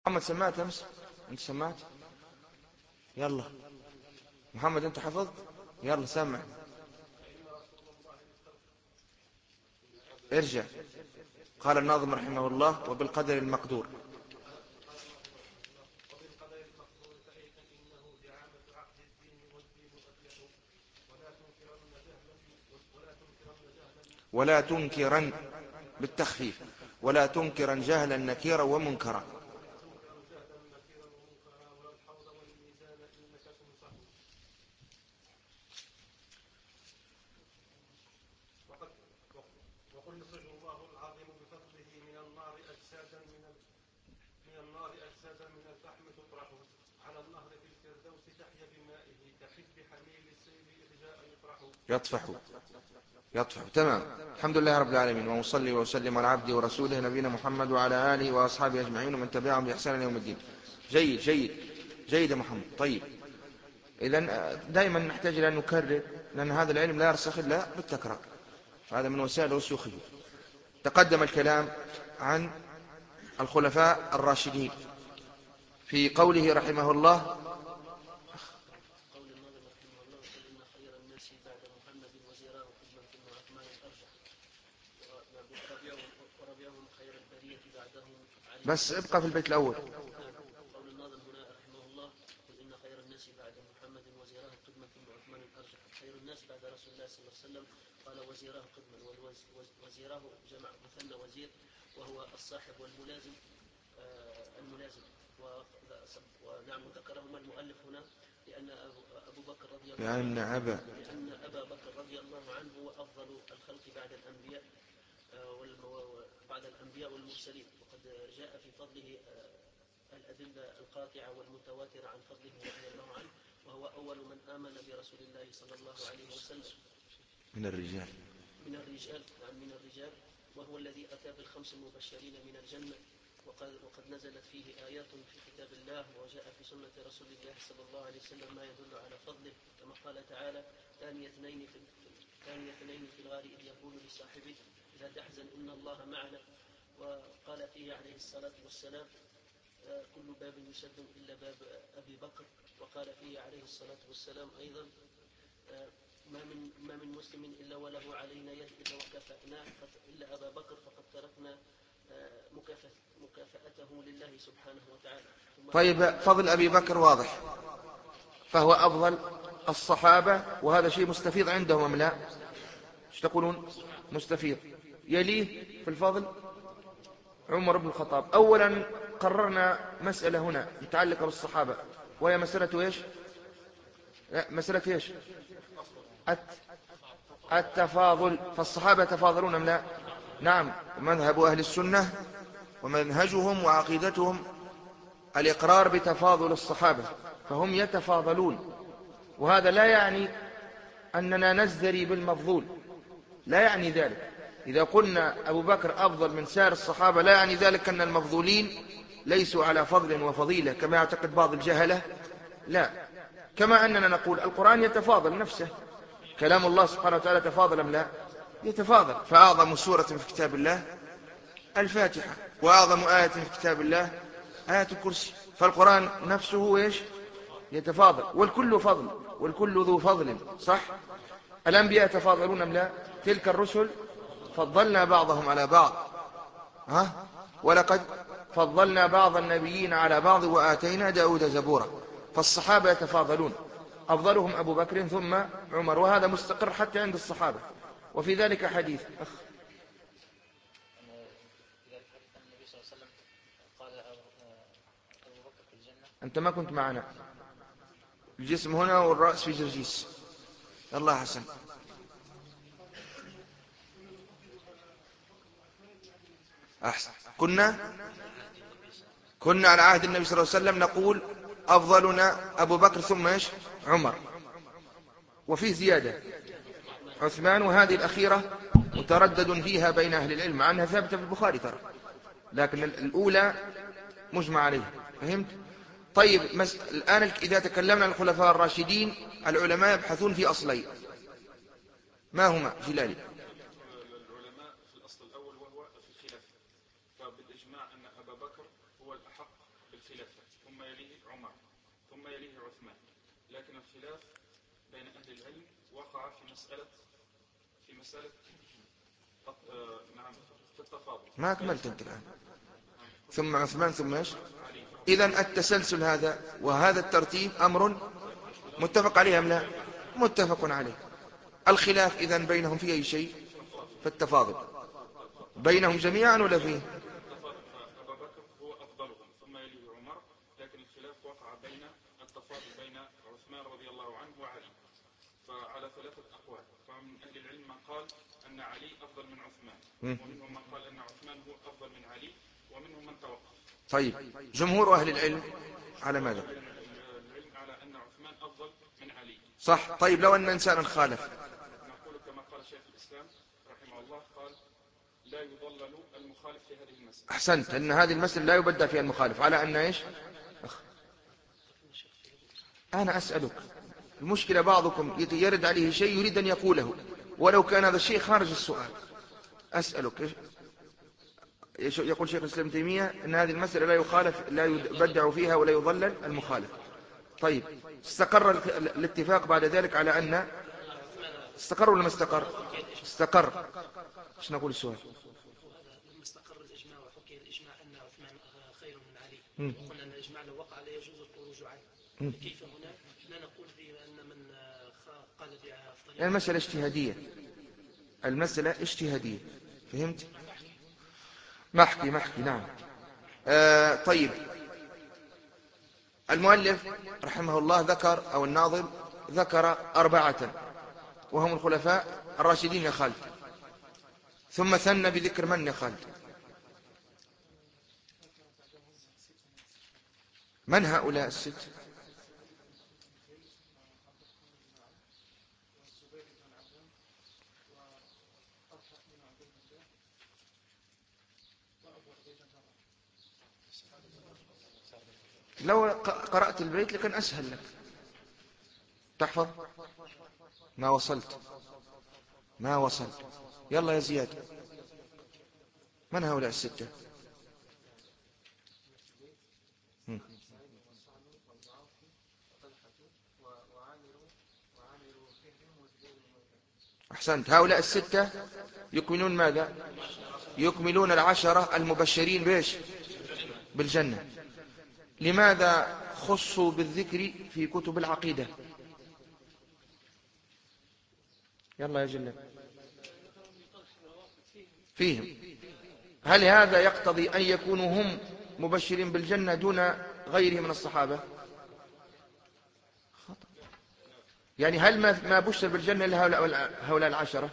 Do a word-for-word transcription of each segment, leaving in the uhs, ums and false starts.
محمد سمعت أمس؟ أنت سمعت؟ يلا محمد أنت حفظت؟ يلا سمع. ارجع. قال الناظم رحمه الله: وبالقدر المقدور. ولا تنكرن بالتخفيف، ولا تنكرن جهلا نكيرا ومنكرا. وقل يخرج الله العظيم بفضله من النار أجسادا من من النار أجسادا من الفحم تطرح على النهر في الفردوس تحيا بمائه تحب بحميل السيل إرجاء يطرح يطفح يطفح. تمام. الحمد لله رب العالمين، وصلي وسلم على عبده ورسوله نبينا محمد وعلى آله وأصحابه أجمعين ومن تبعهم بإحسان يوم الدين. جيد جيد جيد يا محمد. طيب، إذن دائما نحتاج إلى أن نكرر، لأن هذا العلم لا يرسخ إلا بالتكرار، هذا من وسائل رسوخه. تقدم الكلام عن الخلفاء الراشدين في قوله رحمه الله: بس ابقى في البيت الأول. قول الناظم هنا رحمه الله: قل إن خير الناس بعد محمد وزيراه قدما ثم عثمان الأرجح. خير الناس بعد رسول الله صلى الله عليه وسلم قال وزيراه قدما، وزيراه جمع مثنى وزير، وهو الصاحب والملازم. آه الملازم ونعم ذكرهما المؤلف هنا لأن أبو بكر رضي الله لأن عنه أبا لأن أبا بكر رضي الله عنه هو أفضل الخلق بعد الأنبياء بعد الأنبياء والمرسلين، وقد جاء في فضله الأدلة القاطعة والمتواترة عن فضله رضي الله عنه، وهو أول من آمن برسول الله صلى الله عليه وسلم من الرجال من الرجال نعم من الرجال وهو الذي أتى بالخمس المبشرين من الجنة، وقد, وقد نزلت فيه آيات في كتاب الله وجاء في سنة رسول الله صلى الله عليه وسلم ما يدل على فضله، كما قال تعالى: ثاني اثنين في ثاني اثنين في الغار إذ يقول لصاحبه لا تحزن إن الله معنا. وقال فيه عليه الصلاة والسلام: كل باب يسد إلا باب أبي بكر. وقال فيه عليه الصلاة والسلام أيضا: ما من ما من مسلم إلا وله علينا يد إلا وكافأناه إلا أبا بكر فقد تركنا مكافأته لله سبحانه وتعالى. طيب، فضل أبي بكر واضح، فهو أفضل الصحابة، وهذا شيء مستفيض عندهم أم لا؟ ايش تقولون؟ مستفيض. يليه في الفضل عمر بن الخطاب. أولا قررنا مسألة هنا متعلقة بالصحابة، وهي مسألة إيش؟ لا، مسألة إيش؟ التفاضل. فالصحابة يتفاضلون أم لا؟ نعم. ومذهب أهل السنة ومنهجهم وعقيدتهم الإقرار بتفاضل الصحابة، فهم يتفاضلون، وهذا لا يعني أننا نزدري بالمفضول، لا يعني ذلك. إذا قلنا أبو بكر أفضل من سائر الصحابة لا يعني ذلك أن المفضولين ليسوا على فضل وفضيلة كما يعتقد بعض الجهلة، لا. كما أننا نقول القرآن يتفاضل نفسه، كلام الله سبحانه وتعالى تفاضل أم لا؟ يتفاضل. فأعظم سورة في كتاب الله الفاتحة، وأعظم آية في كتاب الله آية الكرسي. فالقرآن نفسه إيش؟ يتفاضل، والكل فضل، والكل ذو فضل، صح؟ الأنبياء يتفاضلون أم لا؟ تلك الرسل فضلنا بعضهم على بعض، ها؟ ولقد فضلنا بعض النبيين على بعض وآتينا داود زبورا. فالصحابة يتفاضلون، أفضلهم أبو بكر ثم عمر، وهذا مستقر حتى عند الصحابة. وفي ذلك حديث أخ أنت ما كنت معنا، الجسم هنا والرأس في جرجيس. الله حسن. أحسن. كنا كنا على عهد النبي صلى الله عليه وسلم نقول أفضلنا أبو بكر ثم إيش؟ عمر، وفيه زيادة عثمان، وهذه الأخيرة متردد فيها بين أهل العلم مع أنها ثابتة في البخاري ترى، لكن الأولى مجمع عليه. فهمت؟ طيب، مس... الآن إذا تكلمنا عن الخلفاء الراشدين العلماء يبحثون في أصلين، ما هما جلالي؟ العلماء في الأصل الأول وهو في الخلافة، فبالإجماع أن أبا بكر هو الأحق عمر ثم يليه عثمان، لكن الخلاف بين أهل العلم وقع في مسألة في مسألة آه نعم في التفاضل. ما أكملت أنت الآن. ثم عثمان ثم إيش؟ إذن التسلسل هذا وهذا الترتيب أمر متفق عليه أم لا؟ متفق عليه. الخلاف إذن بينهم في أي شيء؟ في التفاضل بينهم جميعا ولا فيه؟ التفاضل فأبا بكر هو أفضلهم ثم يليه عمر، لكن الخلاف وقع بين التفاضل بين عثمان رضي الله عنه وعلي، فعلى ثلاثة أقوال. فمن أهل العلم من قال أن علي أفضل من عثمان، ومنهم من قال أن عثمان هو أفضل من علي، ومنهم من توقف. طيب جمهور أهل العلم على ماذا؟ العلم على أن عثمان أفضل من علي. صح. طيب لو أن إنسانا خالف نقول كما قال شيخ الإسلام رحمه الله، قال لا يضلل المخالف في هذه المسألة. أحسنت، أن هذه المسألة لا يبدأ فيها المخالف على أن إيش؟ أخ. أنا أسألك، المشكلة بعضكم يرد عليه شيء يريد أن يقوله ولو كان هذا الشيء خارج السؤال. أسألك، يقول شيخ الإسلام ابن تيمية أن هذه المسألة لا يخالف لا يبدع فيها ولا يضلل المخالف. طيب استقر الاتفاق بعد ذلك على أن استقر ولا ما استقر؟ استقر. ايش نقول السؤال؟ لما استقر الإجماع وحكي الإجماع أن عثمان خير من علي، وقلنا أن الإجماع لو وقع لا يجوز الخروج عنه، كيف هنا لا نقول بأن من قال بأفضلية؟ المسألة اجتهادية، المسألة اجتهادية، فهمت؟ محكي محكي نعم. آه طيب، المؤلف رحمه الله ذكر أو الناظم ذكر أربعة وهم الخلفاء الراشدين يا خالد، ثم ثنى بذكر من يا خالد؟ من هؤلاء الست؟ لو قرأت البيت لكن أسهل لك تحفظ. ما وصلت ما وصلت يلا يا زياد، من هؤلاء الستة؟ أحسنت. هؤلاء الستة يكملون ماذا؟ يكملون العشرة المبشرين بإيش؟ بالجنة. لماذا خصوا بالذكر في كتب العقيدة؟ يلا يا جلال فيهم. هل هذا يقتضي أن يكونوا هم مبشرين بالجنة دون غيرهم من الصحابة؟ خطأ. يعني هل ما بشر بالجنة إلا هؤلاء العشرة؟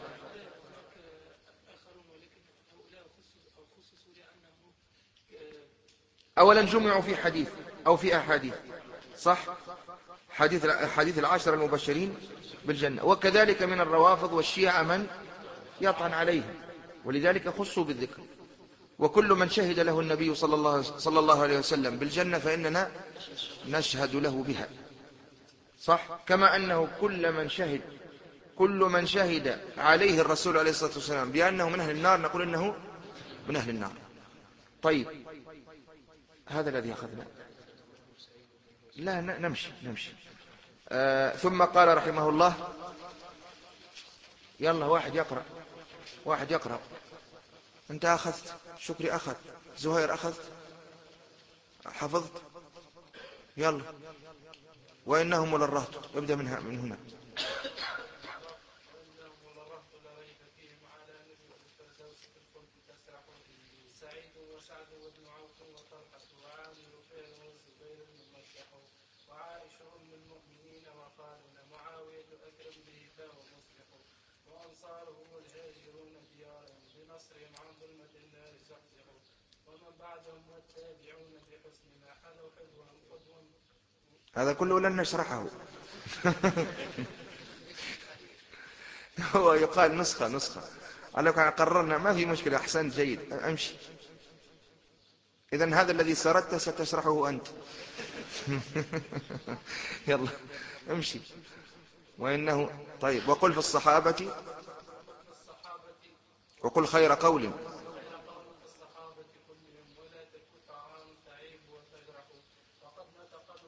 أولا جمعوا في حديث أو في أحاديث، صح؟ حديث حديث العشرة المبشرين بالجنة. وكذلك من الروافض والشيعة من يطعن عليهم، ولذلك خصوا بالذكر. وكل من شهد له النبي صلى الله, صلى الله عليه وسلم بالجنة فإننا نشهد له بها، صح؟ كما أنه كل من شهد كل من شهد عليه الرسول عليه الصلاة والسلام بأنه من أهل النار نقول إنه من أهل النار. طيب هذا الذي أخذنا. لا نمشي نمشي. آه ثم قال رحمه الله، يلا واحد يقرأ واحد يقرأ. أنت أخذت، شكري أخذ، زهير أخذت، حفظت، يلا. وإنهم للرهط، ابدأ منها من هنا. سعيد وسعد وابن عوف وطلحة وعامر وفيل والزبير الممسح وعائشة أم المؤمنين وخالد معاوية أكرم به فهو مصلح وأنصاره والهاجرون ديارهم بنصرهم عن ظلمة النار زحزحوا ومن بعدهم والتابعون بحسن ما حلوا حلوا قدوا. هذا كله لن نشرحه. هو يقال نسخة نسخة على كان قررنا ما في مشكلة. أحسنت جيد أمشي. إذن هذا الذي سردت ستشرحه أنت. يلا امشي. وإنه طيب. وقل في الصحابة وقل خير قول وقد نطق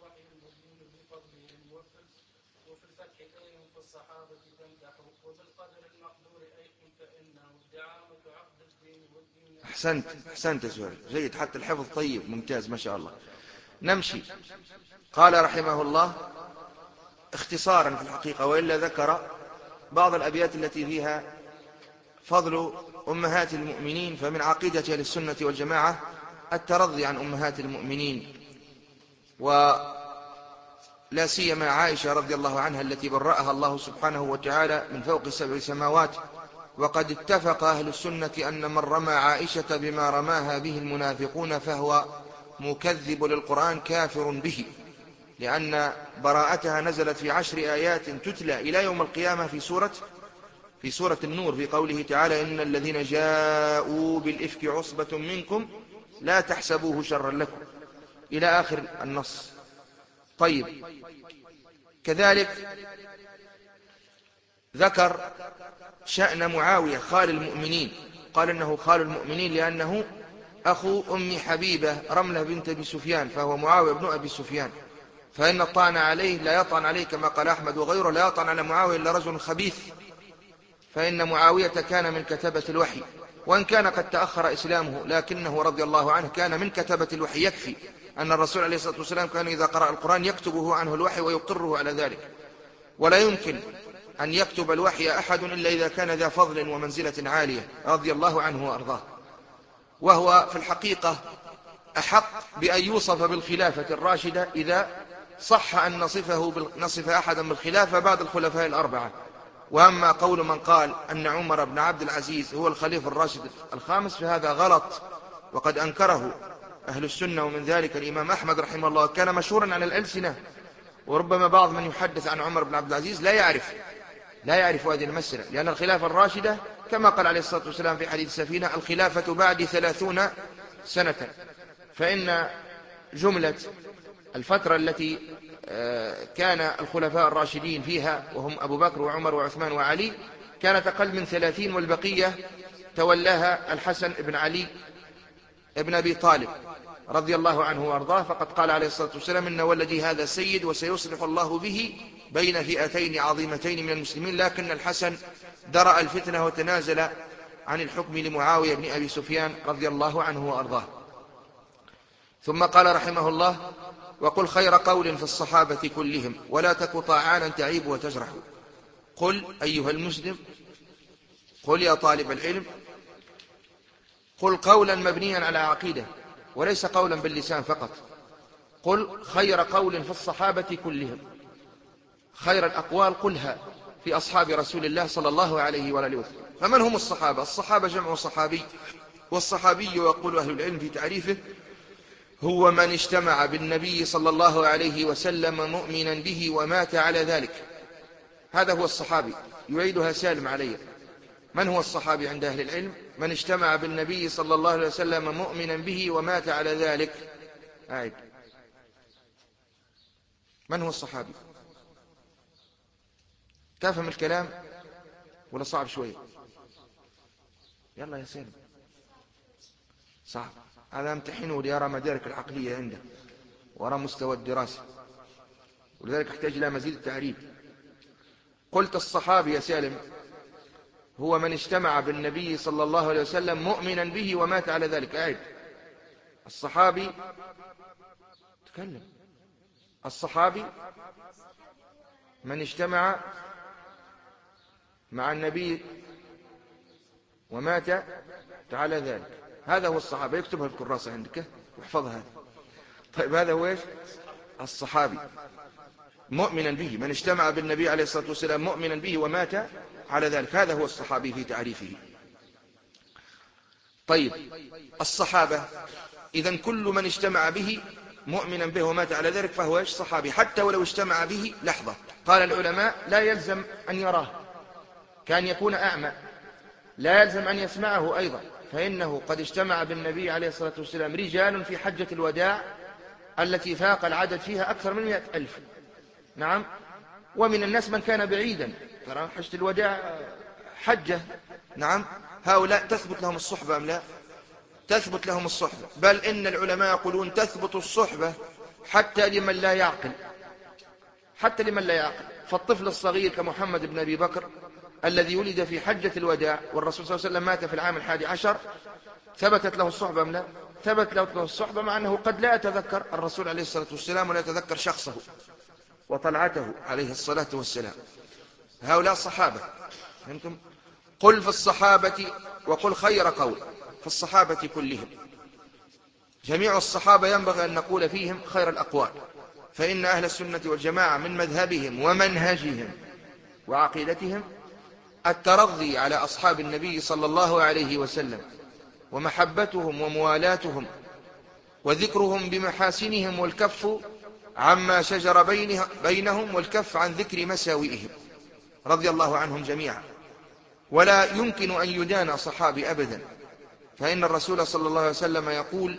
وفي الفتح أي في الصحابة تمدح وبالقدر المقدور أي فإنه الدعامة عقد الدين والدين. أحسنت أحسنت سؤال جيد، حتى الحفظ طيب ممتاز ما شاء الله. نمشي. قال رحمه الله اختصارا في الحقيقة، وإلا ذكر بعض الأبيات التي فيها فضل أمهات المؤمنين. فمن عقيدة أهل السنة والجماعة الترضي عن أمهات المؤمنين، ولا سيما عائشة رضي الله عنها التي برأها الله سبحانه وتعالى من فوق سبع سماوات. وقد اتفق أهل السنة أن من رمى عائشة بما رماها به المنافقون فهو مكذب للقرآن كافر به، لأن براءتها نزلت في عشر آيات تتلى إلى يوم القيامة في سورة في سورة النور، في قوله تعالى إن الذين جاءوا بالإفك عصبة منكم لا تحسبوه شرا لكم، إلى آخر النص. طيب، كذلك ذكر شأن معاوية خال المؤمنين، قال إنه خال المؤمنين لأنه أخو أم حبيبة رملة بنت أبي سفيان، فهو معاوية بن أبي سفيان. فإن الطعن عليه لا يطعن عليه كما قال أحمد وغيره، لا يطعن على معاوية إلا رجل خبيث، فإن معاوية كان من كتبة الوحي، وإن كان قد تأخر إسلامه لكنه رضي الله عنه كان من كتبة الوحي. يكفي أن الرسول عليه الصلاة والسلام كان إذا قرأ القرآن يكتبه عنه الوحي ويقره على ذلك، ولا يمكن أن يكتب الوحي أحد إلا إذا كان ذا فضل ومنزلة عالية رضي الله عنه وأرضاه. وهو في الحقيقة أحق بأن يوصف بالخلافة الراشدة إذا صح أن نصفه نصف أحدا بالخلافة بعد الخلفاء الأربعة. وأما قول من قال أن عمر بن عبد العزيز هو الخليفة الراشد الخامس فهذا غلط، وقد أنكره أهل السنة، ومن ذلك الإمام أحمد رحمه الله كان مشهورا على الألسنة. وربما بعض من يحدث عن عمر بن عبد العزيز لا يعرف لا يعرف هذه المسألة، لأن الخلافة الراشدة كما قال عليه الصلاة والسلام في حديث السفينة الخلافة بعد ثلاثون سنة. فإن جملة الفترة التي كان الخلفاء الراشدين فيها وهم أبو بكر وعمر وعثمان وعلي كانت أقل من ثلاثين، والبقية تولاها الحسن بن علي ابن أبي طالب رضي الله عنه وأرضاه. فقد قال عليه الصلاة والسلام إن ولدي هذا سيد وسيصلح الله به بين فئتين عظيمتين من المسلمين، لكن الحسن درأ الفتنة وتنازل عن الحكم لمعاوية بن أبي سفيان رضي الله عنه وأرضاه. ثم قال رحمه الله وقل خير قول في الصحابة كلهم ولا تك طاعانا تعيب وتجرح. قل أيها المسلم، قل يا طالب العلم، قل قولا مبنيا على عقيدة وليس قولا باللسان فقط. قل خير قول في الصحابة كلهم، خير الأقوال قلها في أصحاب رسول الله صلى الله عليه وآله وسلم. فمن هم الصحابة؟ الصحابة جمع صحابي، والصحابي يقول أهل العلم في تعريفه هو من اجتمع بالنبي صلى الله عليه وسلم مؤمنا به ومات على ذلك. هذا هو الصحابي. يعيدها سالم عليه. من هو الصحابي عند أهل العلم؟ من اجتمع بالنبي صلى الله عليه وسلم مؤمنا به ومات على ذلك. أعيد. من هو الصحابي؟ تفهم الكلام ولا صعب شوية؟ يلا يا سالم. صعب. هذا امتحنه ليرى مدارك العقلية عنده وراء مستوى الدراسة، ولذلك احتاج إلى مزيد تعريف. قلت الصحابي يا سالم هو من اجتمع بالنبي صلى الله عليه وسلم مؤمنا به ومات على ذلك. أعد. الصحابي تكلم. الصحابي من اجتمع مع النبي ومات على ذلك. هذا هو الصحابي. يكتبها في الكراسة عندك واحفظها. طيب هذا هو ايش؟ الصحابي مؤمنا به، من اجتمع بالنبي عليه الصلاة والسلام مؤمنا به ومات على ذلك، هذا هو الصحابي في تعريفه. طيب الصحابة إذن كل من اجتمع به مؤمنا به ومات على ذلك فهو ايش؟ صحابي، حتى ولو اجتمع به لحظة. قال العلماء لا يلزم أن يراه، كان يكون أعمى، لا يلزم أن يسمعه أيضا، فإنه قد اجتمع بالنبي عليه الصلاة والسلام رجال في حجة الوداع التي فاق العدد فيها أكثر من مئة ألف. نعم. ومن الناس من كان بعيدا، ترى حجة الوداع حجة. نعم. هؤلاء تثبت لهم الصحبة أم لا؟ تثبت لهم الصحبة، بل إن العلماء يقولون تثبت الصحبة حتى لمن لا يعقل، حتى لمن لا يعقل. فالطفل الصغير كمحمد بن أبي بكر الذي ولد في حجة الوداع والرسول صلى الله عليه وسلم مات في العام الحادي عشر، ثبتت له الصحبة أم لا؟ ثبت له الصحبة، مع أنه قد لا يتذكر الرسول عليه الصلاة والسلام ولا يتذكر شخصه وطلعته عليه الصلاة والسلام. هؤلاء الصحابة. فهمتم؟ قل في الصحابة وقل خير قول في الصحابة كلهم. جميع الصحابة ينبغي أن نقول فيهم خير الأقوال، فإن أهل السنة والجماعة من مذهبهم ومنهجهم وعقيدتهم الترضي على أصحاب النبي صلى الله عليه وسلم ومحبتهم وموالاتهم وذكرهم بمحاسنهم والكف عما شجر بينهم والكف عن ذكر مساوئهم رضي الله عنهم جميعا. ولا يمكن أن يدان صحابي أبدا، فإن الرسول صلى الله عليه وسلم يقول: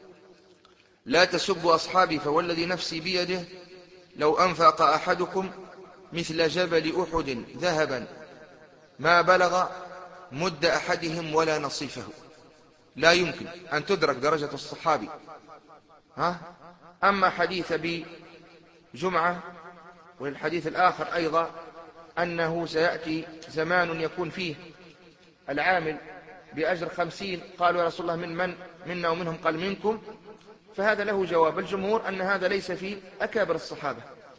لا تسبوا أصحابي فوالذي نفسي بيده لو أنفق أحدكم مثل جبل أحد ذهبا ما بلغ مد أحدهم ولا نصيفه. لا يمكن أن تدرك درجة الصحابي. ها؟ أما حديث بجمعة والحديث الآخر أيضا أنه سيأتي زمان يكون فيه العامل بأجر خمسين، قالوا يا رسول الله من من منا ومنهم؟ قال منكم. فهذا له جواب الجمهور أن هذا ليس في أكابر الصحابة،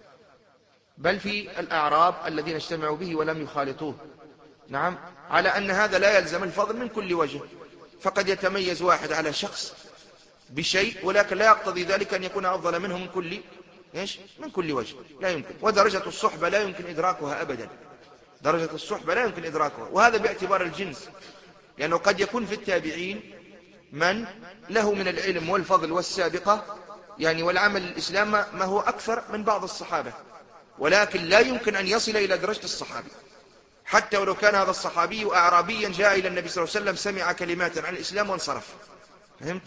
بل في الأعراب الذين اجتمعوا به ولم يخالطوه. نعم، على أن هذا لا يلزم الفضل من كل وجه، فقد يتميز واحد على شخص بشيء ولكن لا يقتضي ذلك أن يكون أفضل منه من كل إيش؟ من كل وجه. لا يمكن. ودرجة الصحبة لا يمكن إدراكها أبدا. درجة الصحبة لا يمكن إدراكها، وهذا باعتبار الجنس، لأنه قد يكون في التابعين من له من العلم والفضل والسابقة يعني والعمل الإسلام ما هو أكثر من بعض الصحابة، ولكن لا يمكن أن يصل إلى درجة الصحابي، حتى ولو كان هذا الصحابي أعرابيا جاء إلى النبي صلى الله عليه وسلم سمع كلمات عن الإسلام وانصرف. فهمت؟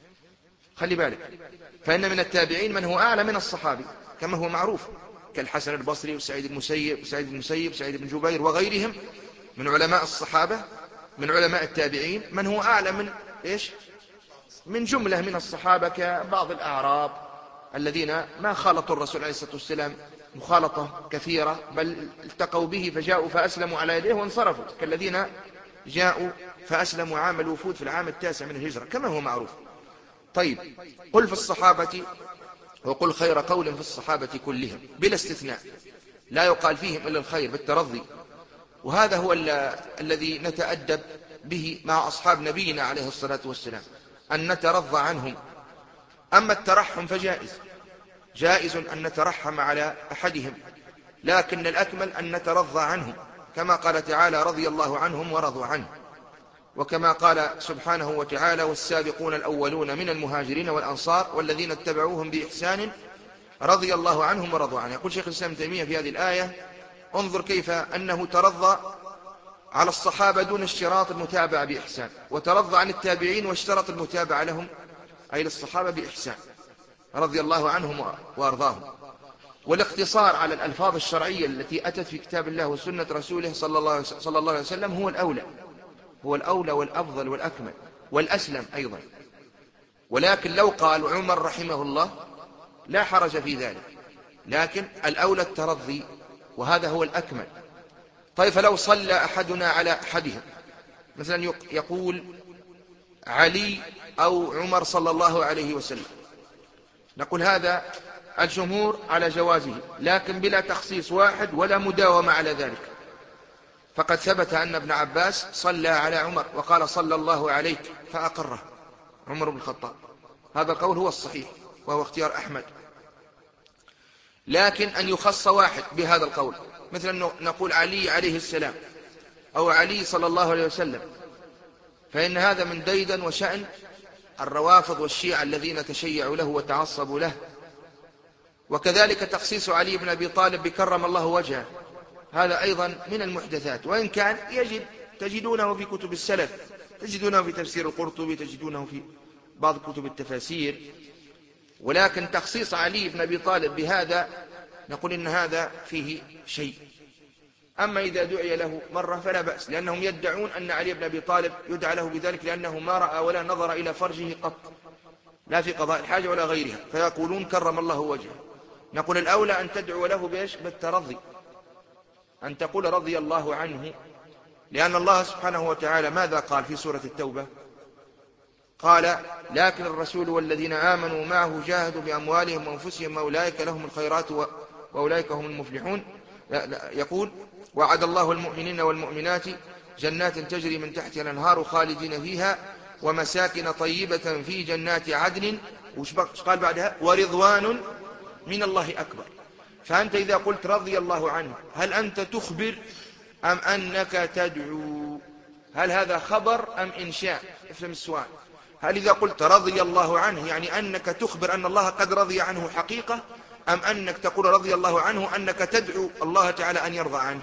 خلي بالك، فإن من التابعين من هو أعلى من الصحابي كما هو معروف، كالحسن البصري وسعيد المسيب وسعيد بن المسيب وسعيد بن جبير وغيرهم من علماء الصحابة، من علماء التابعين من هو أعلى من إيش؟ من جملة من الصحابة كبعض الأعراب الذين ما خالطوا الرسول عليه الصلاة والسلام مخالطة كثيرة، بل التقوا به فجاءوا فأسلموا على يديه وانصرفوا، كالذين جاءوا فأسلموا عام الوفود في العام التاسع من الهجرة كما هو معروف. طيب، قل في الصحابة وقل خير قول في الصحابة كلهم بلا استثناء، لا يقال فيهم إلا الخير بالترضي، وهذا هو الذي نتأدب به مع أصحاب نبينا عليه الصلاة والسلام، أن نترضى عنهم. أما الترحم فجائز، جائز أن نترحم على أحدهم، لكن الأكمل أن نترضى عنهم، كما قال تعالى: رضي الله عنهم ورضوا عنه، وكما قال سبحانه وتعالى: والسابقون الأولون من المهاجرين والأنصار والذين اتبعوهم بإحسان رضي الله عنهم ورضوا عنه. يقول شيخ الإسلام ابن تيمية في هذه الآية: انظر كيف أنه ترضى على الصحابة دون اشتراط المتابعة بإحسان، وترضى عن التابعين واشترط المتابعة لهم أي للصحابة بإحسان رضي الله عنهم وأرضاهم. والاقتصار على الألفاظ الشرعية التي أتت في كتاب الله وسنة رسوله صلى الله صلى الله عليه وسلم هو الأولى، هو الأولى والأفضل والأكمل والأسلم أيضا. ولكن لو قال عمر رحمه الله لا حرج في ذلك، لكن الأولى الترضي، وهذا هو الأكمل. طيب، فلو صلى أحدنا على أحدهم، مثلا يقول علي أو عمر صلى الله عليه وسلم، نقول هذا الجمهور على جوازه، لكن بلا تخصيص واحد ولا مداومة على ذلك. فقد ثبت أن ابن عباس صلى على عمر وقال صلى الله عليك فأقره عمر بن الخطاب، هذا القول هو الصحيح وهو اختيار أحمد. لكن أن يخص واحد بهذا القول، مثل نقول علي عليه السلام أو علي صلى الله عليه وسلم، فإن هذا من ديدن وشأن الروافض والشيعة الذين تشيعوا له وتعصبوا له. وكذلك تخصيص علي بن أبي طالب بكرم الله وجهه، هذا أيضا من المحدثات، وإن كان يجد تجدونه في كتب السلف، تجدونه في تفسير القرطبي، تجدونه في بعض كتب التفاسير. ولكن تخصيص علي بن أبي طالب بهذا نقول إن هذا فيه شيء. أما إذا دعي له مرة فلا بأس، لأنهم يدعون أن علي بن أبي طالب يدعى له بذلك لأنه ما رأى ولا نظر إلى فرجه قط، لا في قضاء الحاجة ولا غيرها، فيقولون كرم الله وجهه. نقول الأولى أن تدعو له بإيش؟ بالترضي، أن تقول رضي الله عنه، لأن الله سبحانه وتعالى ماذا قال في سورة التوبة؟ قال لكن الرسول والذين آمنوا معه جاهدوا بأموالهم وأنفسهم أولئك لهم الخيرات وأولئك هم المفلحون. يقول وعد الله المؤمنين والمؤمنات جنات تجري من تحتها الأنهار خالدين فيها ومساكن طيبة في جنات عدن، وش قال بعدها؟ ورضوان من الله أكبر. فأنت إذا قلت رضي الله عنه هل أنت تخبر أم أنك تدعو؟ هل هذا خبر أم إنشاء؟ افهم السؤال. هل إذا قلت رضي الله عنه يعني أنك تخبر أن الله قد رضي عنه حقيقة، أم أنك تقول رضي الله عنه أنك تدعو الله تعالى أن يرضى عنه؟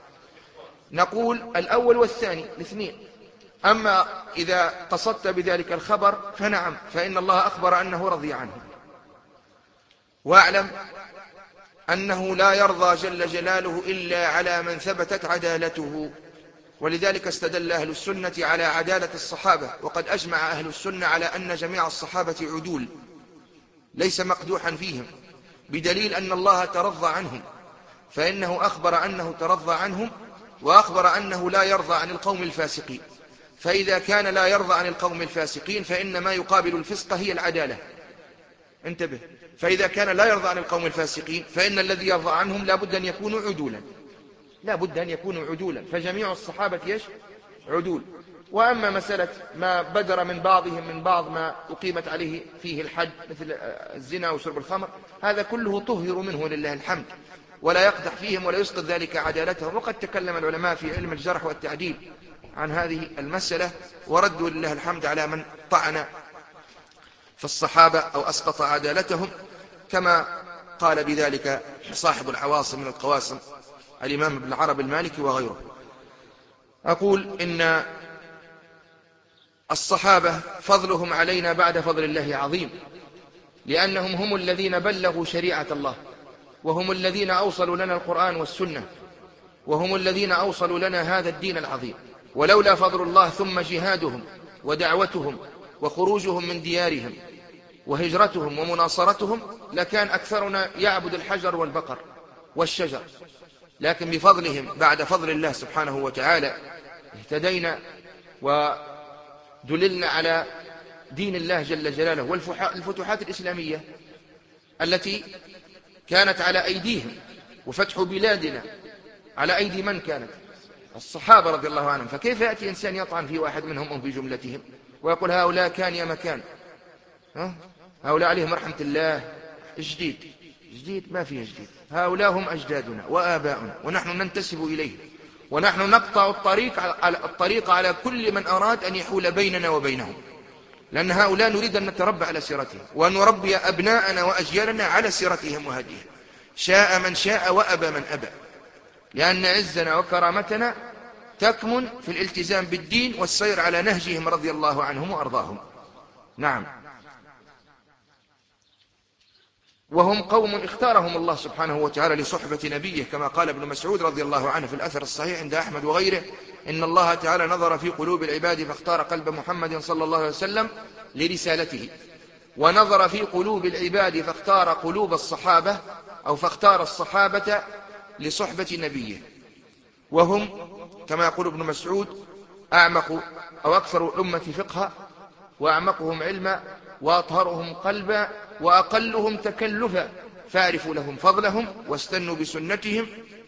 نقول الأول والثاني الاثنين. أما إذا قصدت بذلك الخبر فنعم، فإن الله أخبر أنه رضي عنه. واعلم أنه لا يرضى جل جلاله إلا على من ثبتت عدالته، ولذلك استدل أهل السنة على عدالة الصحابة، وقد أجمع أهل السنة على أن جميع الصحابة عدول ليس مقدوحا فيهم، بدليل أن الله ترضى عنهم، فإنه أخبر أنه ترضى عنهم، وأخبر أنه لا يرضى عن القوم الفاسقين. فإذا كان لا يرضى عن القوم الفاسقين فإن ما يقابل الفسق هي العدالة. انتبه، فإذا كان لا يرضى عن القوم الفاسقين فإن الذي يرضى عنهم لا بد أن يكونوا عدولا، لا بد أن يكونوا عدولا، فجميع الصحابة يش عدول. وأما مسألة ما بدر من بعضهم من بعض ما أقيمت عليه فيه الحد مثل الزنا وشرب الخمر، هذا كله طهر منه لله الحمد، ولا يقدح فيهم ولا يسقط ذلك عدالتهم. وقد تكلم العلماء في علم الجرح والتعديل عن هذه المسألة، وردوا لله الحمد على من طعن في الصحابة أو أسقط عدالتهم، كما قال بذلك صاحب العواصم من القواسم الإمام ابن عرب المالكي وغيره. أقول إن الصحابة فضلهم علينا بعد فضل الله عظيم، لأنهم هم الذين بلغوا شريعة الله، وهم الذين أوصلوا لنا القرآن والسنة، وهم الذين أوصلوا لنا هذا الدين العظيم. ولولا فضل الله ثم جهادهم ودعوتهم وخروجهم من ديارهم وهجرتهم ومناصرتهم لكان أكثرنا يعبد الحجر والبقر والشجر، لكن بفضلهم بعد فضل الله سبحانه وتعالى اهتدينا ودللنا على دين الله جل جلاله. والفتوحات الإسلامية التي كانت على أيديهم وفتح بلادنا على أيدي من كانت؟ الصحابة رضي الله عنهم. فكيف يأتي إنسان يطعن في واحد منهم أو في جملتهم ويقول هؤلاء كان يا مكان، ها؟ هؤلاء عليهم رحمة الله جديد جديد؟ ما فيه جديد، هؤلاء هم أجدادنا وآباؤنا ونحن ننتسب إليه، ونحن نقطع الطريق على الطريق على كل من أراد أن يحول بيننا وبينهم، لأن هؤلاء نريد أن نتربى على سيرتهم وأن نربي أبناءنا وأجيالنا على سيرتهم وهديهم، شاء من شاء وأبى من أبى، لأن عزنا وكرامتنا تكمن في الالتزام بالدين والسير على نهجهم رضي الله عنهم وأرضاهم. نعم، وهم قوم اختارهم الله سبحانه وتعالى لصحبة نبيه، كما قال ابن مسعود رضي الله عنه في الأثر الصحيح عند أحمد وغيره: إن الله تعالى نظر في قلوب العباد فاختار قلب محمد صلى الله عليه وسلم لرسالته، ونظر في قلوب العباد فاختار قلوب الصحابة أو فاختار الصحابة لصحبة نبيه. وهم كما يقول ابن مسعود أعمق أو أكثر الأمة فقها وأعمقهم علما وأطهرهم قلبا وأقلهم تكلفا، فاعرفوا لهم فضلهم واستنوا بسنتهم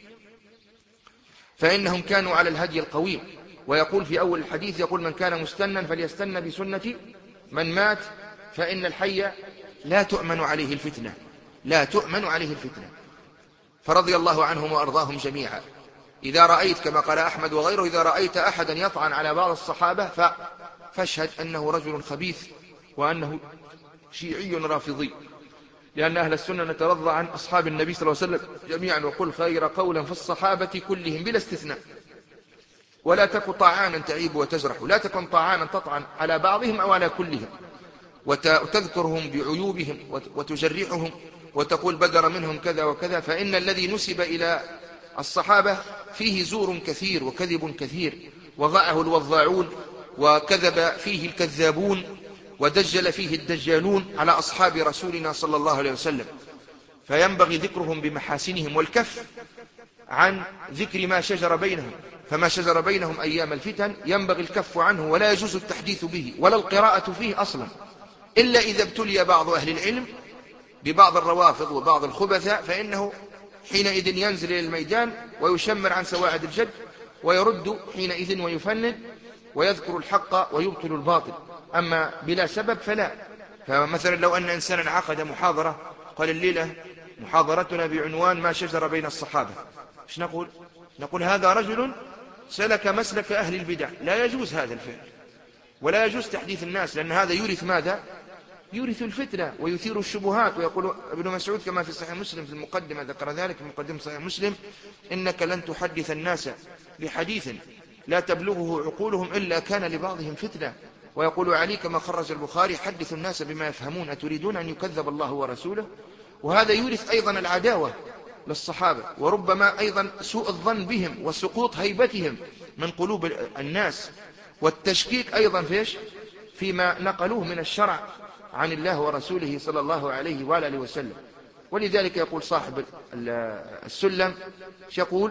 فإنهم كانوا على الهدي القويم. ويقول في أول الحديث يقول: من كان مستنا فليستنى بسنة من مات فإن الحي لا تؤمن عليه الفتنة، لا تؤمن عليه الفتنة. فرضي الله عنهم وأرضاهم جميعا. إذا رأيت كما قال أحمد وغيره: إذا رأيت أحدا يطعن على بعض الصحابة فاشهد أنه رجل خبيث وأنه شيعي رافضي، لأن أهل السنة نترضى عن أصحاب النبي صلى الله عليه وسلم جميعا، وقل خير قولا في الصحابة كلهم بلا استثناء. ولا تكن طعانا تعيب وتجرح، لا تكن طعانا تطعن على بعضهم أو على كلهم وتذكرهم بعيوبهم وتجرحهم وتقول بدر منهم كذا وكذا، فإن الذي نسب إلى الصحابة فيه زور كثير وكذب كثير، وضعه الوضاعون وكذب فيه الكذابون ودجل فيه الدجالون على أصحاب رسولنا صلى الله عليه وسلم، فينبغي ذكرهم بمحاسنهم والكف عن ذكر ما شجر بينهم، فما شجر بينهم أيام الفتن ينبغي الكف عنه ولا يجوز التحديث به ولا القراءة فيه أصلا، إلا إذا ابتلي بعض أهل العلم ببعض الروافض وبعض الخبثاء، فإنه حينئذ ينزل إلى الميدان ويشمر عن سواعد الجد ويرد حينئذ ويفند ويذكر الحق ويبطل الباطل، أما بلا سبب فلا. فمثلا لو أن إنسانا عقد محاضرة قال الليلة محاضرتنا بعنوان ما شجر بين الصحابة، إيش نقول؟ نقول هذا رجل سلك مسلك أهل البدع، لا يجوز هذا الفعل ولا يجوز تحديث الناس، لأن هذا يورث ماذا؟ يورث الفتنة ويثير الشبهات. ويقول ابن مسعود كما في صحيح مسلم في المقدمة، ذكر ذلك في مقدمة صحيح مسلم: إنك لن تحدث الناس بحديث لا تبلغه عقولهم إلا كان لبعضهم فتنة. ويقول علي كما خرج البخاري: حدث الناس بما يفهمون أتريدون أن يكذب الله ورسوله. وهذا يورث أيضا العداوة للصحابة، وربما أيضا سوء الظن بهم وسقوط هيبتهم من قلوب الناس، والتشكيك أيضا فيش فيما نقلوه من الشرع عن الله ورسوله صلى الله عليه وآله وسلم. ولذلك يقول صاحب السلم يقول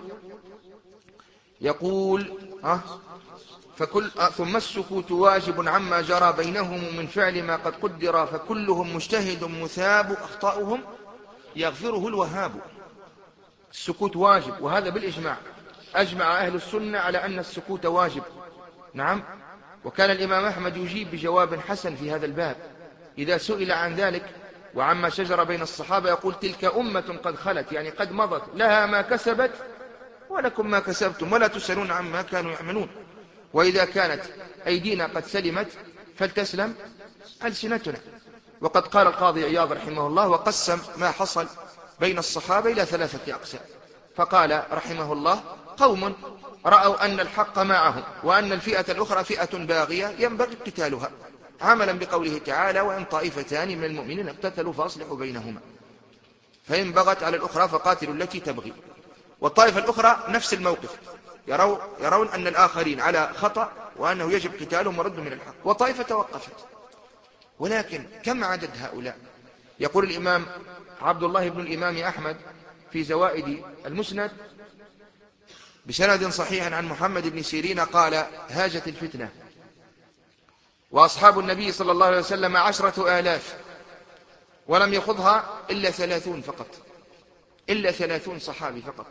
يقول ها فكل ثم السكوت واجب عما جرى بينهم من فعل ما قد قدر، فكلهم مجتهد مثاب أخطاؤهم يغفره الوهاب. السكوت واجب، وهذا بالإجماع، أجمع أهل السنة على أن السكوت واجب. نعم. وكان الإمام أحمد يجيب بجواب حسن في هذا الباب إذا سئل عن ذلك وعما شجر بين الصحابة، يقول: تلك أمة قد خلت، يعني قد مضت، لها ما كسبت ولكم ما كسبتم ولا تسألون عما كانوا يعملون. وإذا كانت أيدينا قد سلمت فلتسلم ألسنتنا. وقد قال القاضي عياض رحمه الله وقسم ما حصل بين الصحابة إلى ثلاثة أقسام، فقال رحمه الله: قوم رأوا أن الحق معهم وأن الفئة الأخرى فئة باغية ينبغي قتالها، عملا بقوله تعالى: وإن طائفتان من المؤمنين اقتتلوا فأصلحوا بينهما، فإن بغت على الأخرى فقاتلوا التي تبغي. والطائفة الأخرى نفس الموقف، يرون, يرون أن الآخرين على خطأ وأنه يجب قتالهم وردهم من الحق، وطائفة توقفت. ولكن كم عدد هؤلاء؟ يقول الإمام عبد الله بن الإمام أحمد في زوائد المسند بسند صحيح عن محمد بن سيرين قال: هاجت الفتنة وأصحاب النبي صلى الله عليه وسلم عشرة آلاف ولم يخضها إلا ثلاثون فقط، إلا ثلاثون صحابي فقط.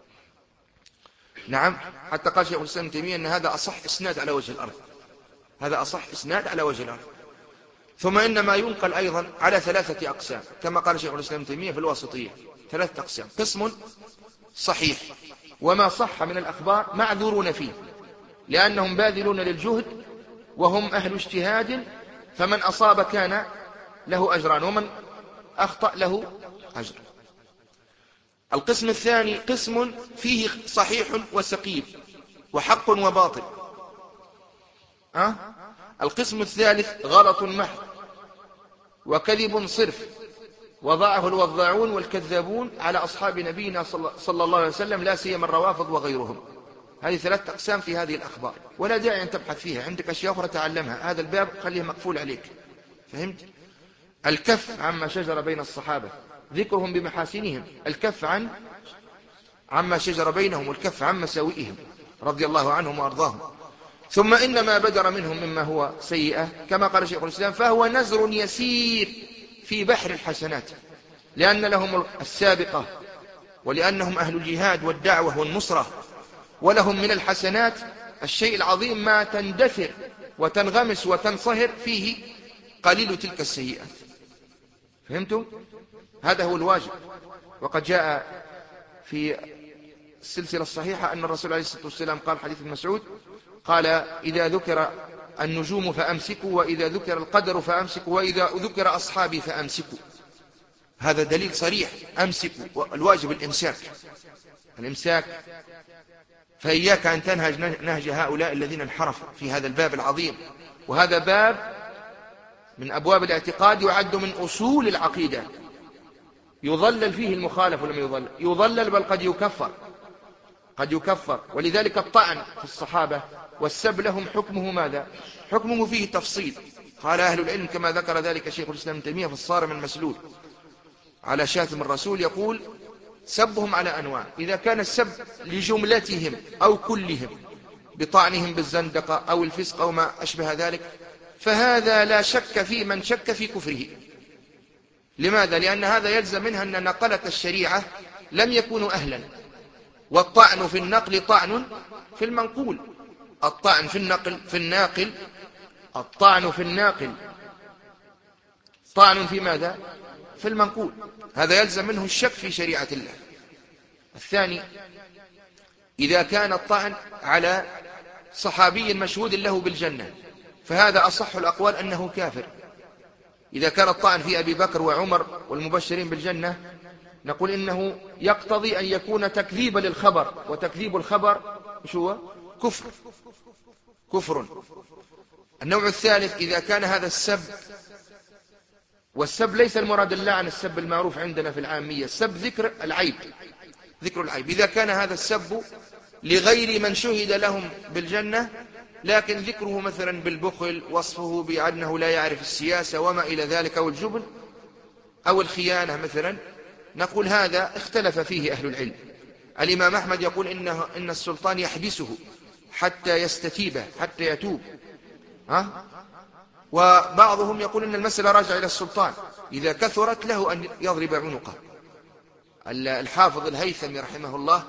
نعم. حتى قال شيخ الإسلام ابن تيمية أن هذا أصح إسناد على وجه الأرض، هذا أصح إسناد على وجه الأرض. ثم إنما ينقل أيضا على ثلاثة أقسام كما قال شيخ الإسلام ابن تيمية في الواسطية، ثلاثة أقسام: قسم صحيح، وما صح من الأخبار معذورون فيه لأنهم باذلون للجهد وهم أهل اجتهاد، فمن أصاب كان له أجران ومن أخطأ له أجر. القسم الثاني قسم فيه صحيح وسقيم وحق وباطل. أه؟ القسم الثالث غلط محض وكذب صرف وضعه الوضاعون والكذابون على أصحاب نبينا صلى الله عليه وسلم، لا سيما الروافض وغيرهم. هذه ثلاثة أقسام في هذه الأخبار، ولا داعي أن تبحث فيها، عندك أشياء أخرى تعلمها، هذا الباب خليه مقفول عليك. فهمت؟ الكف عما شجر بين الصحابة، ذكرهم بمحاسنهم، الكف عن عما شجر بينهم، والكف عن مساوئهم رضي الله عنهم وأرضاهم. ثم إن ما بدر منهم مما هو سيئة كما قال شيخ الإسلام فهو نزر يسير في بحر الحسنات، لأن لهم السابقة ولأنهم أهل الجهاد والدعوة والنصرة، ولهم من الحسنات الشيء العظيم ما تندثر وتنغمس وتنصهر فيه قليل تلك السيئات. فهمتم؟ هذا هو الواجب. وقد جاء في السلسلة الصحيحة أن الرسول عليه الصلاة والسلام قال حديث ابن مسعود قال: إذا ذكر النجوم فأمسكوا، وإذا ذكر القدر فأمسكوا، وإذا ذكر أصحابي فأمسكوا. هذا دليل صريح، أمسكوا، الواجب الإمساك، الإمساك. فإياك أن تنهج نهج هؤلاء الذين انحرفوا في هذا الباب العظيم. وهذا باب من أبواب الاعتقاد، يعد من أصول العقيدة، يضلل فيه المخالف ولم يضلل، يضلل بل قد يكفر، قد يكفر. ولذلك الطعن في الصحابة والسب لهم حكمه ماذا؟ حكمه فيه تفصيل. قال أهل العلم كما ذكر ذلك شيخ الإسلام ابن تيمية في الصارم المسلول على شاتم الرسول، يقول: سبهم على أنواع. إذا كان السب لجملتهم أو كلهم بطعنهم بالزندقة أو الفسق أو ما أشبه ذلك، فهذا لا شك في من شك في كفره. لماذا؟ لأن هذا يلزم منها أن نقلة الشريعة لم يكونوا أهلا، والطعن في النقل طعن في المنقول. الطعن في النقل في الناقل الطعن في الناقل طعن في ماذا؟ في المنقول. هذا يلزم منه الشك في شريعة الله. الثاني، إذا كان الطعن على صحابي مشهود له بالجنة، فهذا أصح الأقوال أنه كافر. إذا كان الطعن في أبي بكر وعمر والمبشرين بالجنة، نقول إنه يقتضي أن يكون تكذيبا للخبر، وتكذيب الخبر شو هو؟ كفر كفر. النوع الثالث، إذا كان هذا السب، والسب ليس المراد الله عن السب المعروف عندنا في العامية، السب ذكر العيب ذكر العيب. إذا كان هذا السب لغير من شهد لهم بالجنة، لكن ذكره مثلا بالبخل، وصفه بأنه لا يعرف السياسة وما إلى ذلك، أو الجبن أو الخيانة مثلا، نقول هذا اختلف فيه أهل العلم. الإمام أحمد يقول إنه إن السلطان يحبسه حتى يستتيب، حتى يتوب. ها؟ وبعضهم يقول إن المسألة راجع إلى السلطان، إذا كثرت له أن يضرب عنقه. الحافظ الهيثمي رحمه الله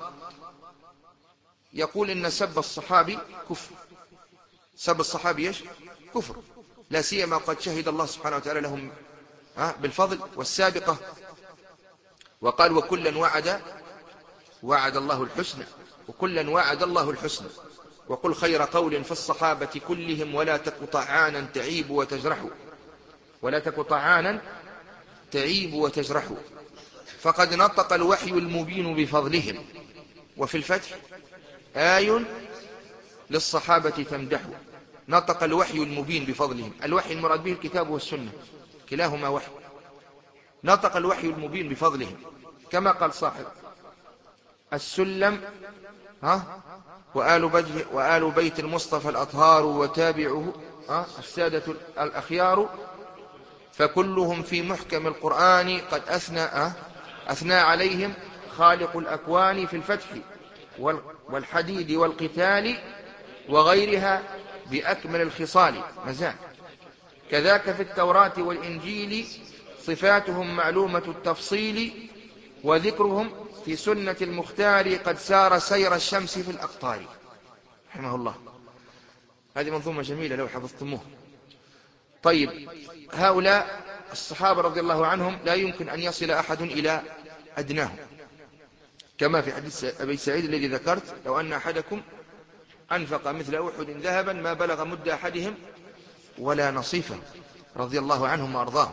يقول إن سب الصحابي كفر. سب الصحابي إيش؟ كفر، لا سيما قد شهد الله سبحانه وتعالى لهم بالفضل والسابقة، وقال وكلا وعد وعد الله الحسنى وكلا وعد الله الحسنى وقل خير قول في الصحابة كلهم ولا تك طعانا تعيب وتجرح ولا تك طعانا تعيب وتجرح فقد نطق الوحي المبين بفضلهم. وفي الفتح آي للصحابة تمدح. نطق الوحي المبين بفضلهم. الوحي المراد به الكتاب والسنة، كلاهما وحي. نطق الوحي المبين بفضلهم، كما قال صاحب السلم ها وآل, بجه وآل بيت المصطفى الأطهار وتابعه ها السادة الأخيار، فكلهم في محكم القرآن قد أثنى ها أثنى عليهم خالق الأكوان في الفتح والحديد والقتال وغيرها بأكمل الخصال مزال. كذاك في التوراة والإنجيل صفاتهم معلومة التفصيل، وذكرهم في سنة المختار قد سار سير الشمس في الأقطار. رحمه الله. هذه منظومة جميلة لو حفظتموه. طيب، هؤلاء الصحابة رضي الله عنهم لا يمكن أن يصل أحد إلى أدناهم، كما في حديث أبي سعيد الذي ذكرت: لو أن أحدكم أنفق مثل أحد ذهبا ما بلغ مد أحدهم ولا نصيفا، رضي الله عنهم وأرضاهم.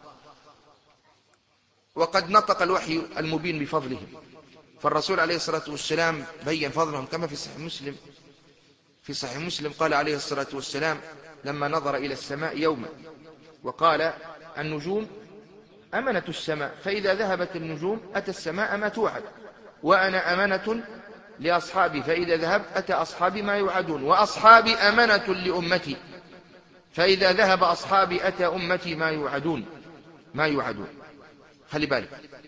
وقد نطق الوحي المبين بفضلهم، فالرسول عليه الصلاة والسلام بين فضلهم كما في صحيح مسلم في صحيح مسلم قال عليه الصلاة والسلام لما نظر إلى السماء يوما وقال: النجوم أمنة السماء، فإذا ذهبت النجوم أتى السماء ما توعد، وأنا أمنة لأصحابي، فإذا ذهب أتى أصحابي ما يوعدون، وأصحابي أمنة لأمتي، فإذا ذهب أصحابي أتى أمتي ما يوعدون ما يوعدون. خلي بالك.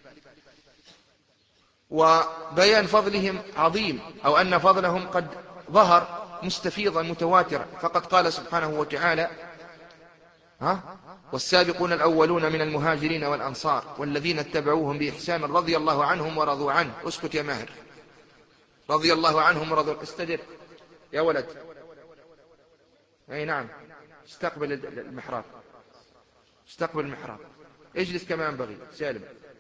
وبيان فضلهم عظيم، أو أن فضلهم قد ظهر مستفيضا متواترا، فقد قال سبحانه وتعالى: ها والسابقون الأولون من المهاجرين والأنصار والذين اتبعوهم بإحسان رضي الله عنهم ورضوا عنه. اسكت يا ماهر. رضي الله عنهم ورضوا. استدر يا ولد. أي نعم، استقبل المحراب استقبل المحراب اجلس كما ينبغي. سالم.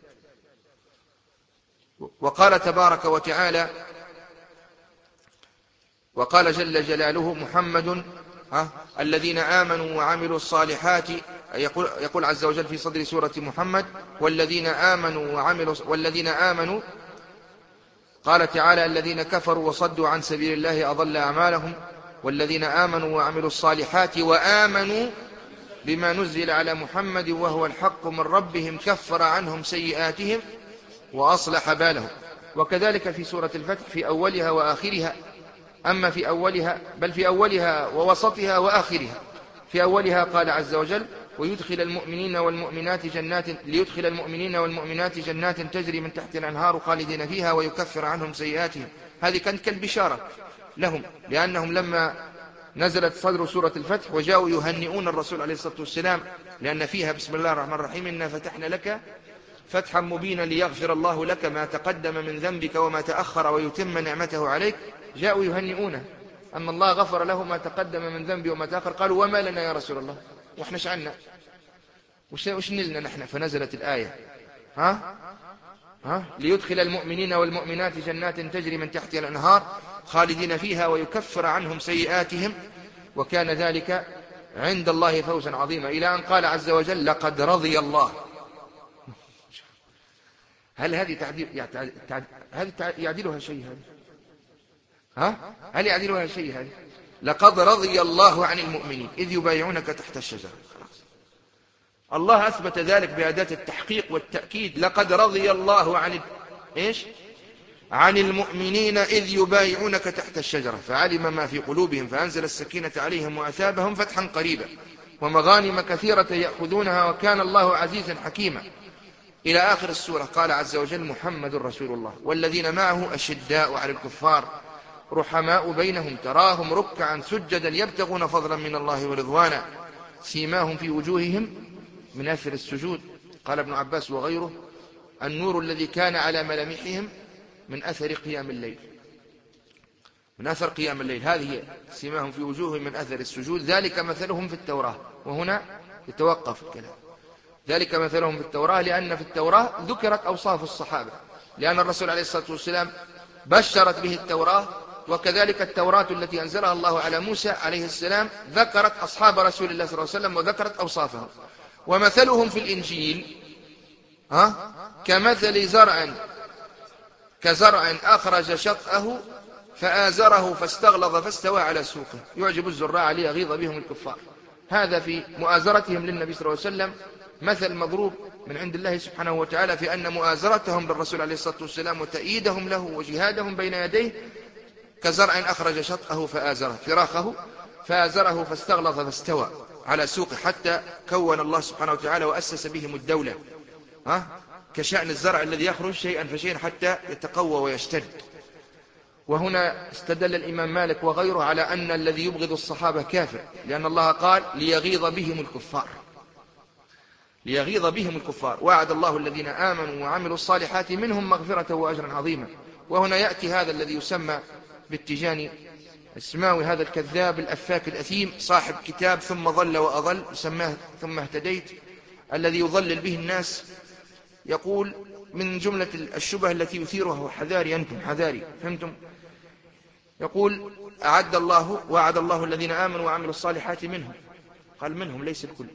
وقال تبارك وتعالى: وقال جل جلاله: محمد ها الذين آمنوا وعملوا الصالحات. يقول, يقول عز وجل في صدر سورة محمد: والذين آمنوا وعملوا والذين آمنوا. قال تعالى: الذين كفروا وصدوا عن سبيل الله أضل أعمالهم. والذين آمنوا وعملوا الصالحات وآمنوا بما نزل على محمد وهو الحق من ربهم كفر عنهم سيئاتهم وأصلح بالهم. وكذلك في سورة الفتح في أولها وآخرها. أما في أولها بل في أولها ووسطها وآخرها. في أولها قال عز وجل: ويدخل المؤمنين والمؤمنات جنات ليدخل المؤمنين والمؤمنات جنات تجري من تحت الأنهار خالدين فيها ويكفر عنهم سيئاتهم. هذه كانت كالبشارة لهم، لأنهم لما نزلت صدر سورة الفتح وجاءوا يهنئون الرسول عليه الصلاة والسلام، لأن فيها بسم الله الرحمن الرحيم إنا فتحنا لك فتحا مبينا ليغفر الله لك ما تقدم من ذنبك وما تأخر ويتم نعمته عليك، جاءوا يهنئونه أن الله غفر له ما تقدم من ذنبه وما تأخر. قالوا وما لنا يا رسول الله، وإحنا شعلنا وش نلنا نحن؟ فنزلت الآية ها ها ليدخل المؤمنين والمؤمنات جنات تجري من تحتها الأنهار خالدين فيها ويكفر عنهم سيئاتهم وكان ذلك عند الله فوزا عظيما، إلى أن قال عز وجل لقد رضي الله. هل هذه تعديل هذه يعدلها شيء؟ هذه ها هل يعدلها شيء؟ هذه لقد رضي الله عن المؤمنين إذ يبايعونك تحت الشجرة. الله أثبت ذلك بأداة التحقيق والتأكيد. لقد رضي الله عن إيش؟ عن المؤمنين إذ يبايعونك تحت الشجرة فعلم ما في قلوبهم فأنزل السكينة عليهم وأثابهم فتحا قريبا ومغانم كثيرة يأخذونها وكان الله عزيزا حكيما إلى آخر السورة. قال عز وجل محمد رسول الله والذين معه أشداء على الكفار رحماء بينهم تراهم ركعا سجدا يبتغون فضلا من الله ورضوانا سيماهم في وجوههم من أثر السجود. قال ابن عباس وغيره النور الذي كان على ملامحهم من أثر قيام الليل، من أثر قيام الليل. هذه سيماهم في وجوههم من أثر السجود ذلك مثلهم في التوراة. وهنا يتوقف الكلام. ذلك مثلهم في التوراة لأن في التوراة ذكرت أوصاف الصحابة، لأن الرسول عليه الصلاة والسلام بشرت به التوراة، وكذلك التوراة التي أنزلها الله على موسى عليه السلام ذكرت أصحاب رسول الله صلى الله عليه وسلم وذكرت أوصافهم. ومثلهم في الإنجيل ها كمثل زرع كزرع أخرج شطأه فآزره فاستغلظ فاستوى على سوقه يعجب الزراع ليغيظ بهم الكفار. هذا في مؤازرتهم للنبي صلى الله عليه وسلم مثل مضروب من عند الله سبحانه وتعالى في أن مؤازرتهم للرسول عليه الصلاة والسلام وتأييدهم له وجهادهم بين يديه كزرع أخرج شطأه فآزره فراخه فآزره فاستغلظ فاستوى على سوقه حتى كون الله سبحانه وتعالى وأسس بهم الدولة ها كشأن الزرع الذي يخرج شيئا فشيئا حتى يتقوى ويشتد. وهنا استدل الإمام مالك وغيره على أن الذي يبغض الصحابة كافر، لأن الله قال ليغيظ بهم الكفار ليغيظ بهم الكفار وعد الله الذين آمنوا وعملوا الصالحات منهم مغفرة وأجرا عظيما. وهنا يأتي هذا الذي يسمى بالتجاني السماوي، هذا الكذاب الأفاك الأثيم صاحب كتاب ثم ضل وأضل سماه ثم اهتديت، الذي يضلل به الناس. يقول من جملة الشبه التي يثيرها حذاري أنتم حذاري فهمتم. يقول أعد الله وعد الله الذين آمنوا وعملوا الصالحات منهم، قال منهم ليس الكل،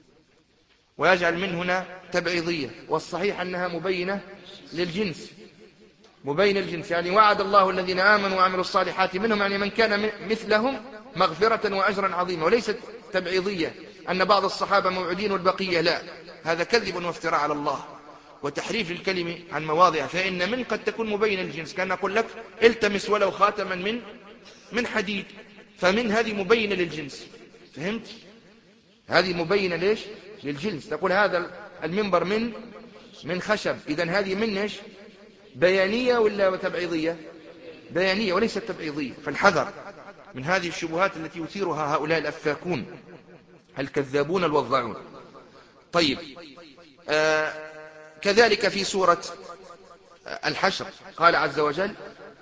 ويجعل من هنا تبعيضية، والصحيح أنها مبينة للجنس مبين الجنس، يعني وعد الله الذين آمنوا وعملوا الصالحات منهم يعني من كان مثلهم مغفرة وأجرا عظيما، وليست تبعيضية أن بعض الصحابة موعودين والبقية لا. هذا كذب وافتراء على الله وتحريف الكلمة عن مواضع، فإن من قد تكون مبين الجنس، كان أقول لك التمس ولو خاتما من من حديد، فمن هذه مبينة للجنس فهمت؟ هذه مبينة ليش؟ للجنس. تقول هذا المنبر من من خشب، إذن هذه من إيش؟ بيانية ولا تبعيضية؟ بيانية وليست تبعيضية. فالحذر من هذه الشبهات التي يثيرها هؤلاء الأفاكون الكذابون الوضاعون. طيب آه كذلك في سورة الحشر قال عز وجل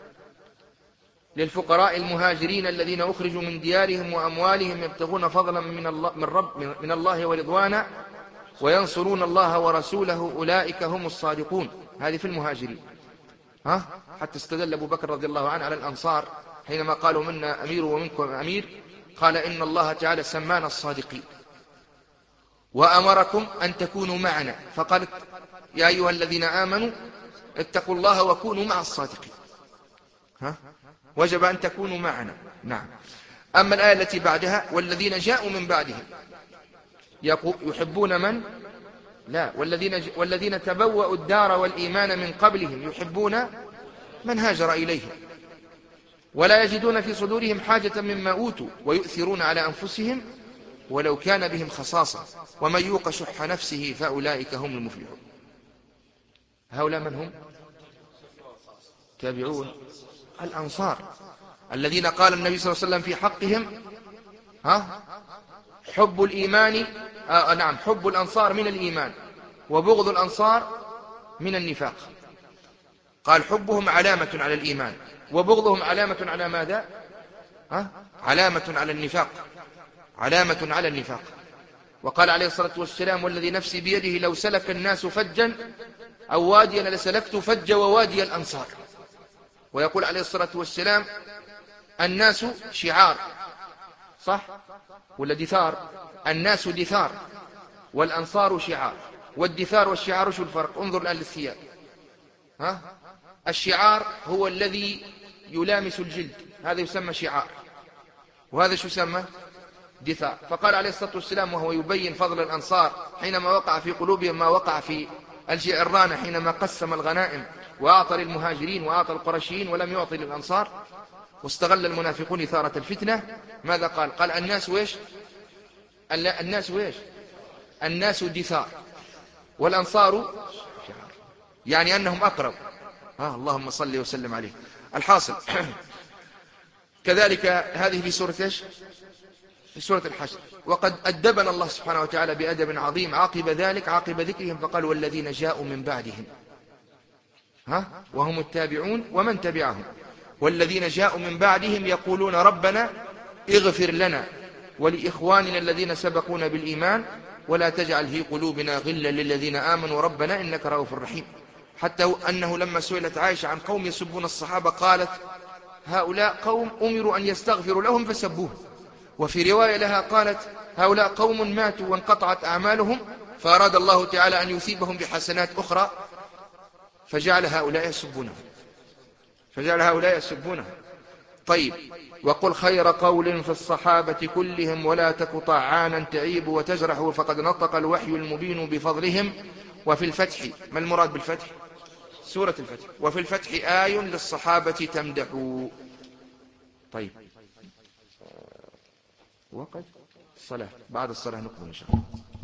للفقراء المهاجرين الذين أخرجوا من ديارهم وأموالهم يبتغون فضلا من الله, من رب من الله ورضوانا وينصرون الله ورسوله أولئك هم الصادقون. هذه في المهاجرين ها حتى استدل أبو بكر رضي الله عنه على الأنصار حينما قالوا منا أمير ومنكم أمير، قال إن الله تعالى سمانا الصادقين وأمركم أن تكونوا معنا، فقالت يا أيها الذين آمنوا اتقوا الله وكونوا مع الصادقين. ها وجب أن تكونوا معنا. نعم. أما الآية التي بعدها والذين جاءوا من بعدهم يحبون من لا والذين, والذين تبوأوا الدار والإيمان من قبلهم يحبون من هاجر إليهم ولا يجدون في صدورهم حاجة مما أوتوا ويؤثرون على أنفسهم ولو كان بهم خصاصة ومن يوق شح نفسه فأولئك هم المفلحون. هؤلاء من هم؟ تابعون الأنصار الذين قال النبي صلى الله عليه وسلم في حقهم ها حب الإيمان آه نعم حب الأنصار من الإيمان وبغض الأنصار من النفاق. قال حبهم علامة على الإيمان وبغضهم علامة على ماذا؟ ها؟ علامة على النفاق، علامة على النفاق. وقال عليه الصلاة والسلام والذي نفسي بيده لو سلك الناس فجا أو واديا لسلكت فج ووادي الأنصار. ويقول عليه الصلاة والسلام الناس شعار صح ولا دثار؟ الناس دثار والأنصار شعار. والدثار والشعار شو الفرق؟ انظر الآن للثياب. ها؟ الشعار هو الذي يلامس الجلد، هذا يسمى شعار، وهذا شو يسمى؟ دثار. فقال عليه الصلاة والسلام وهو يبين فضل الأنصار حينما وقع في قلوبهم ما وقع في الجعرانة حينما قسم الغنائم وأعطى للمهاجرين وأعطى القرشيين ولم يعطي للأنصار، واستغل المنافقون إثارة الفتنة. ماذا قال؟ قال الناس ويش؟ الناس ويش؟ الناس دثار والأنصار شعار، يعني أنهم أقرب. آه اللهم صل وسلم عليه. الحاصل كذلك هذه في سورة إيش؟ في سورة الحشر. وقد أدبنا الله سبحانه وتعالى بأدب عظيم عقب ذلك عقب ذكرهم فقال والذين جاءوا من بعدهم ها وهم التابعون ومن تبعهم والذين جاءوا من بعدهم يقولون ربنا اغفر لنا ولإخواننا الذين سبقونا بالإيمان ولا تجعل في قلوبنا غلا للذين آمنوا ربنا إنك رؤوف رحيم. حتى أنه لما سئلت عائشة عن قوم يسبون الصحابة قالت هؤلاء قوم أمروا أن يستغفروا لهم فسبوه. وفي رواية لها قالت هؤلاء قوم ماتوا وانقطعت أعمالهم فأراد الله تعالى أن يثيبهم بحسنات أخرى فجعل هؤلاء يسبونهم فجعل هؤلاء يسبونهم. طيب وقل خير قول في الصحابة كلهم ولا تك طعانا تعيب وتجرح فقد نطق الوحي المبين بفضلهم. وفي الفتح ما المراد بالفتح؟ سورة الفتح. وفي الفتح آي للصحابة تمدح. طيب وقت الصلاة بعد الصلاة نقوم إن شاء الله.